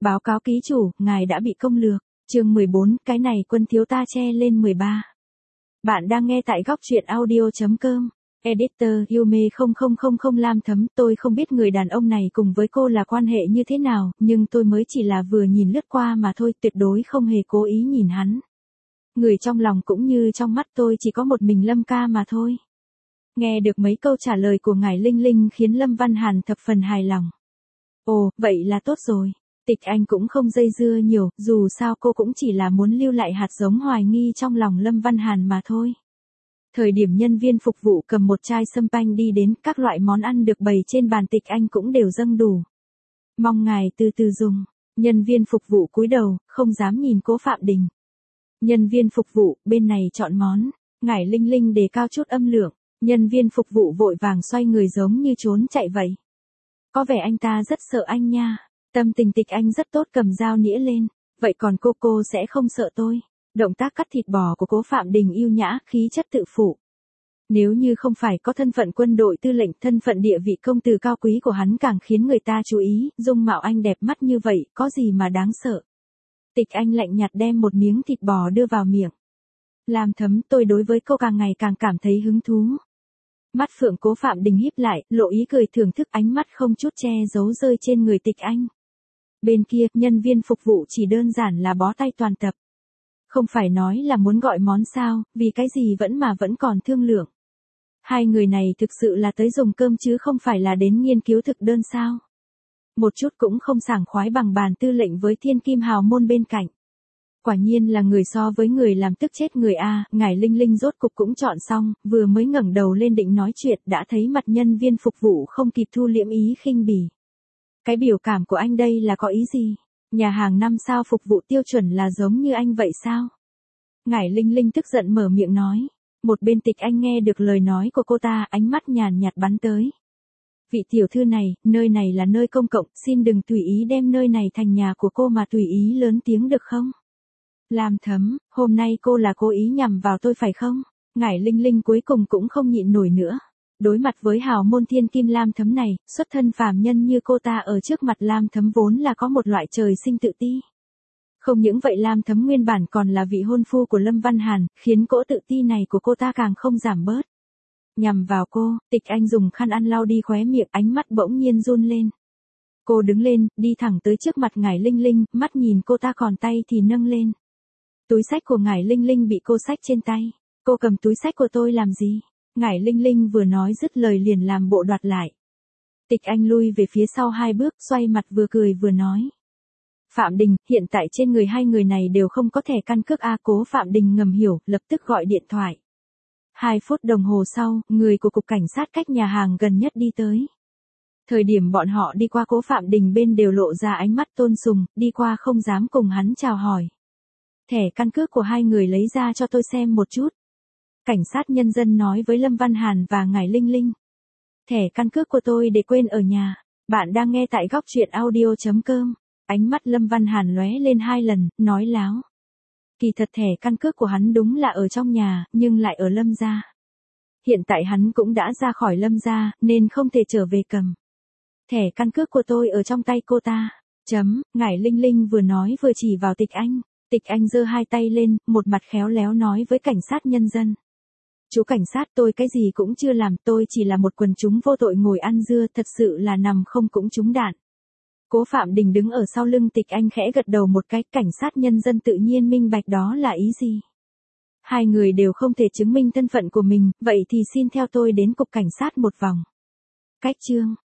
Báo cáo ký chủ, ngài đã bị công lược. Chương 14, cái này quân thiếu ta che lên 13. Bạn đang nghe tại góc truyện audio.com. Editor, Yume 0000 Lam Thấm, tôi không biết người đàn ông này cùng với cô là quan hệ như thế nào, nhưng tôi mới chỉ là vừa nhìn lướt qua mà thôi, tuyệt đối không hề cố ý nhìn hắn. Người trong lòng cũng như trong mắt tôi chỉ có một mình Lâm ca mà thôi. Nghe được mấy câu trả lời của ngài Linh Linh khiến Lâm Văn Hàn thập phần hài lòng. Ồ, vậy là tốt rồi. Tịch Anh cũng không dây dưa nhiều, dù sao cô cũng chỉ là muốn lưu lại hạt giống hoài nghi trong lòng Lâm Văn Hàn mà thôi. Thời điểm nhân viên phục vụ cầm một chai sâm panh đi đến, các loại món ăn được bày trên bàn Tịch Anh cũng đều dâng đủ. Mong ngài từ từ dùng. Nhân viên phục vụ cúi đầu, không dám nhìn Cố Phạm Đình. Nhân viên phục vụ, bên này chọn món. Ngải Linh Linh đề cao chút âm lượng. Nhân viên phục vụ vội vàng xoay người giống như trốn chạy vậy. Có vẻ anh ta rất sợ anh nha. Tâm tình Tịch Anh rất tốt, cầm dao nĩa lên. Vậy còn cô sẽ không sợ tôi. Động tác cắt thịt bò của Cố Phạm Đình yêu nhã, khí chất tự phụ. Nếu như không phải có thân phận quân đội tư lệnh, thân phận địa vị công tử cao quý của hắn càng khiến người ta chú ý, dung mạo anh đẹp mắt như vậy, có gì mà đáng sợ. Tịch Anh lạnh nhạt đem một miếng thịt bò đưa vào miệng. Lam Thấm, tôi đối với cô càng ngày càng cảm thấy hứng thú. Mắt phượng Cố Phạm Đình híp lại, lộ ý cười thưởng thức, ánh mắt không chút che giấu rơi trên người Tịch Anh. Bên kia, nhân viên phục vụ chỉ đơn giản là bó tay toàn tập. Không phải nói là muốn gọi món sao, vì cái gì vẫn còn thương lượng. Hai người này thực sự là tới dùng cơm chứ không phải là đến nghiên cứu thực đơn sao. Một chút cũng không sảng khoái bằng bàn tư lệnh với thiên kim hào môn bên cạnh. Quả nhiên là người so với người làm tức chết người a. Ngải Linh Linh rốt cục cũng chọn xong, vừa mới ngẩng đầu lên định nói chuyện đã thấy mặt nhân viên phục vụ không kịp thu liễm ý khinh bỉ. Cái biểu cảm của anh đây là có ý gì? Nhà hàng 5 sao phục vụ tiêu chuẩn là giống như anh vậy sao? Ngải Linh Linh tức giận mở miệng nói. Một bên Tịch Anh nghe được lời nói của cô ta, ánh mắt nhàn nhạt bắn tới. Vị tiểu thư này, nơi này là nơi công cộng, xin đừng tùy ý đem nơi này thành nhà của cô mà tùy ý lớn tiếng được không? Lam Thấm, hôm nay cô là cố ý nhằm vào tôi phải không? Ngải Linh Linh cuối cùng cũng không nhịn nổi nữa. Đối mặt với hào môn thiên kim Lam Thấm này, xuất thân phàm nhân như cô ta ở trước mặt Lam Thấm vốn là có một loại trời sinh tự ti. Không những vậy, Lam Thấm nguyên bản còn là vị hôn phu của Lâm Văn Hàn, khiến cỗ tự ti này của cô ta càng không giảm bớt. Nhằm vào cô, Tịch Anh dùng khăn ăn lau đi khóe miệng, ánh mắt bỗng nhiên run lên. Cô đứng lên, đi thẳng tới trước mặt Ngải Linh Linh, mắt nhìn cô ta còn tay thì nâng lên. Túi xách của Ngải Linh Linh bị cô xách trên tay. Cô cầm túi xách của tôi làm gì? Ngải Linh Linh vừa nói dứt lời liền làm bộ đoạt lại. Tịch Anh lui về phía sau 2 bước, xoay mặt vừa cười vừa nói. Phạm Đình, hiện tại trên người hai người này đều không có thẻ căn cước a. Cố Phạm Đình ngầm hiểu, lập tức gọi điện thoại. 2 phút đồng hồ sau, người của cục cảnh sát cách nhà hàng gần nhất đi tới. Thời điểm bọn họ đi qua Cố Phạm Đình bên đều lộ ra ánh mắt tôn sùng, đi qua không dám cùng hắn chào hỏi. Thẻ căn cước của hai người lấy ra cho tôi xem một chút. Cảnh sát nhân dân nói với Lâm Văn Hàn và Ngải Linh Linh. Thẻ căn cước của tôi để quên ở nhà. Bạn đang nghe tại góc truyện audio.com. Ánh mắt Lâm Văn Hàn lóe lên 2 lần, nói láo. Kỳ thật thẻ căn cước của hắn đúng là ở trong nhà, nhưng lại ở Lâm gia. Hiện tại hắn cũng đã ra khỏi Lâm gia, nên không thể trở về cầm. Thẻ căn cước của tôi ở trong tay cô ta. Ngải Linh Linh vừa nói vừa chỉ vào Tịch Anh. Tịch Anh giơ 2 tay lên, một mặt khéo léo nói với cảnh sát nhân dân. Chú cảnh sát, tôi cái gì cũng chưa làm, tôi chỉ là một quần chúng vô tội ngồi ăn dưa, thật sự là nằm không cũng trúng đạn. Cố Phạm Đình đứng ở sau lưng Tịch Anh khẽ gật đầu một cái, cảnh sát nhân dân tự nhiên minh bạch đó là ý gì. Hai người đều không thể chứng minh thân phận của mình, vậy thì xin theo tôi đến cục cảnh sát một vòng. Cách chương.